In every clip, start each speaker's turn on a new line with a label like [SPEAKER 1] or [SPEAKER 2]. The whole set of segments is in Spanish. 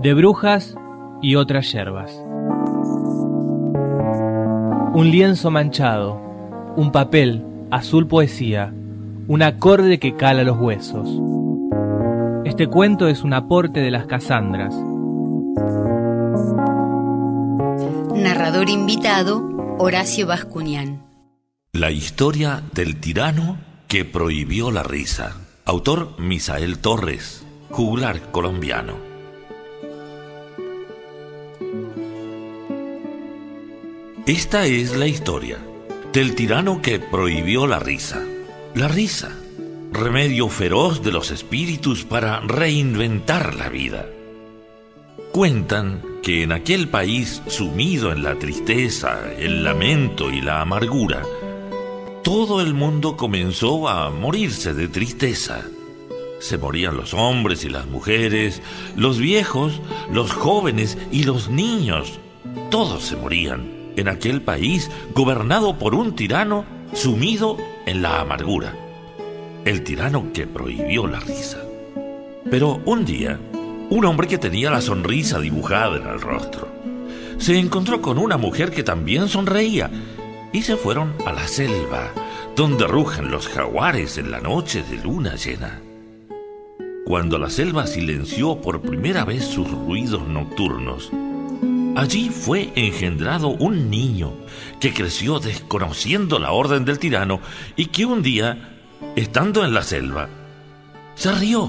[SPEAKER 1] de brujas y otras yerbas. Un lienzo manchado, un papel, azul poesía, un acorde que cala los huesos. Este cuento es un aporte de las Casandras.
[SPEAKER 2] Narrador invitado, Horacio Bascuñán.
[SPEAKER 3] La historia del tirano que prohibió la risa. Autor Misael Torres, juglar colombiano. Esta es la historia del tirano que prohibió la risa. La risa, remedio feroz de los espíritus para reinventar la vida. Cuentan que en aquel país sumido en la tristeza, el lamento y la amargura, todo el mundo comenzó a morirse de tristeza. Se morían los hombres y las mujeres, los viejos, los jóvenes y los niños. Todos se morían en aquel país gobernado por un tirano sumido en la amargura. El tirano que prohibió la risa. Pero un día, un hombre que tenía la sonrisa dibujada en el rostro se encontró con una mujer que también sonreía y se fueron a la selva, donde rugen los jaguares en la noche de luna llena. Cuando la selva silenció por primera vez sus ruidos nocturnos, allí fue engendrado un niño que creció desconociendo la orden del tirano y que un día, estando en la selva, se rió.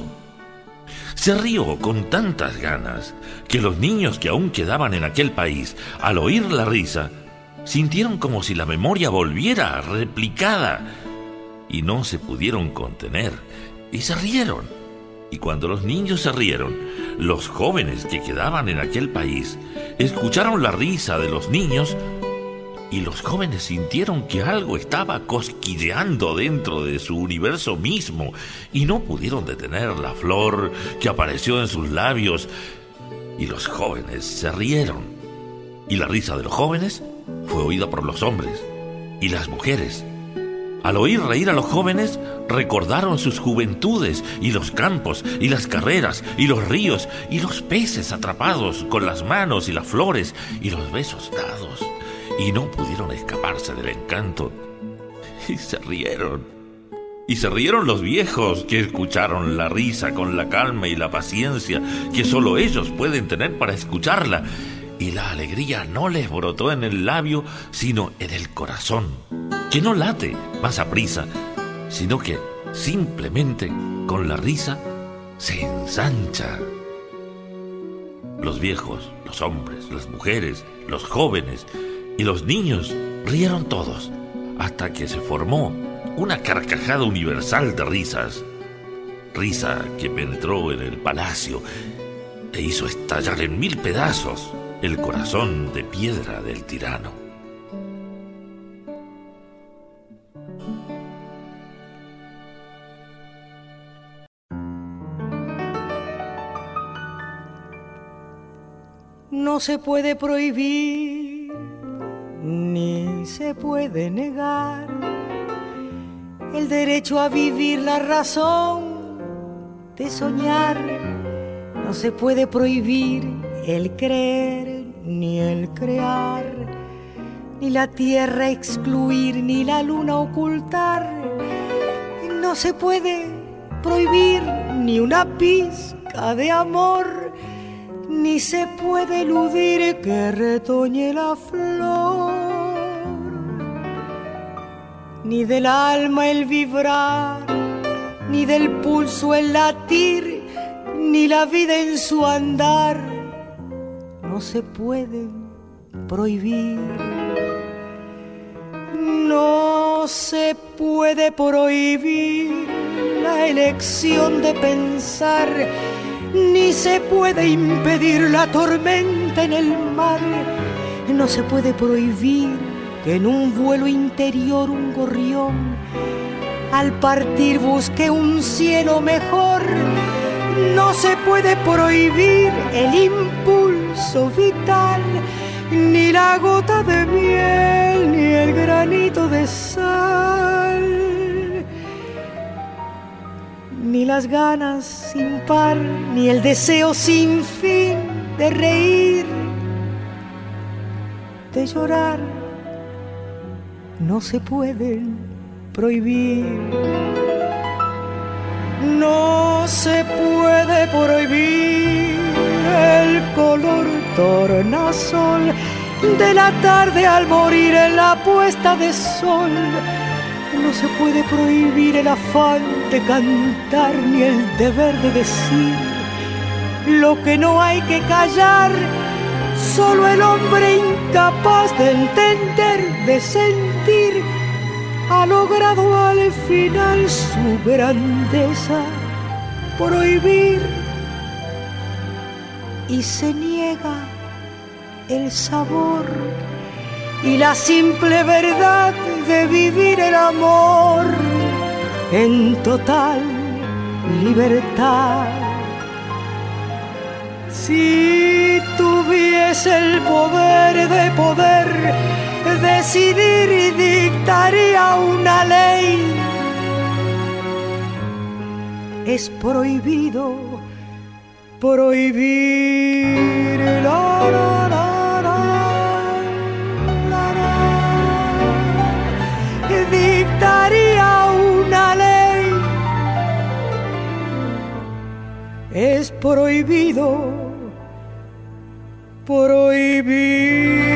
[SPEAKER 3] Se rió con tantas ganas que los niños que aún quedaban en aquel país, al oír la risa, sintieron como si la memoria volviera replicada y no se pudieron contener y se rieron. Y cuando los niños se rieron, los jóvenes que quedaban en aquel país escucharon la risa de los niños y los jóvenes sintieron que algo estaba cosquilleando dentro de su universo mismo y no pudieron detener la flor que apareció en sus labios y los jóvenes se rieron. Y la risa de los jóvenes fue oída por los hombres y las mujeres. Al oír reír a los jóvenes, recordaron sus juventudes y los campos y las carreras y los ríos y los peces atrapados con las manos y las flores y los besos dados. Y no pudieron escaparse del encanto. Y se rieron. Y se rieron los viejos que escucharon la risa con la calma y la paciencia que solo ellos pueden tener para escucharla. Y la alegría no les brotó en el labio, sino en el corazón, que no late más aprisa, sino que simplemente con la risa se ensancha. Los viejos, los hombres, las mujeres, los jóvenes y los niños rieron todos, hasta que se formó una carcajada universal de risas. Risa que penetró en el palacio e hizo estallar en 1000 pedazos el corazón de piedra del tirano.
[SPEAKER 4] No se puede prohibir, ni se puede negar el derecho a vivir, la razón de soñar. No se puede prohibir el creer, ni el crear, ni la tierra excluir, ni la luna ocultar. No se puede prohibir ni una pizca de amor, ni se puede eludir que retoñe la flor, ni del alma el vibrar, ni del pulso el latir, ni la vida en su andar. No se puede prohibir. No se puede prohibir la elección de pensar, ni se puede impedir la tormenta en el mar. No se puede prohibir que en un vuelo interior un gorrión al partir busque un cielo mejor. No se puede prohibir el impulso vital, ni la gota de miel, ni el granito de sal, ni las ganas sin par, ni el deseo sin fin, de reír, de llorar, no se pueden prohibir. No se puede prohibir el color tornasol de la tarde al morir en la puesta de sol. No se puede prohibir el afán de cantar ni el deber de decir lo que no hay que callar. Solo el hombre incapaz de entender, de sentir, ha logrado al final su grandeza. Prohibir, y se niega el sabor y la simple verdad de vivir el amor en total libertad. Si tuviese el poder de poder decidir, dictaría una ley. Es prohibido prohibir. La, la, la, la, la. Dictaría una ley. Es prohibido prohibir.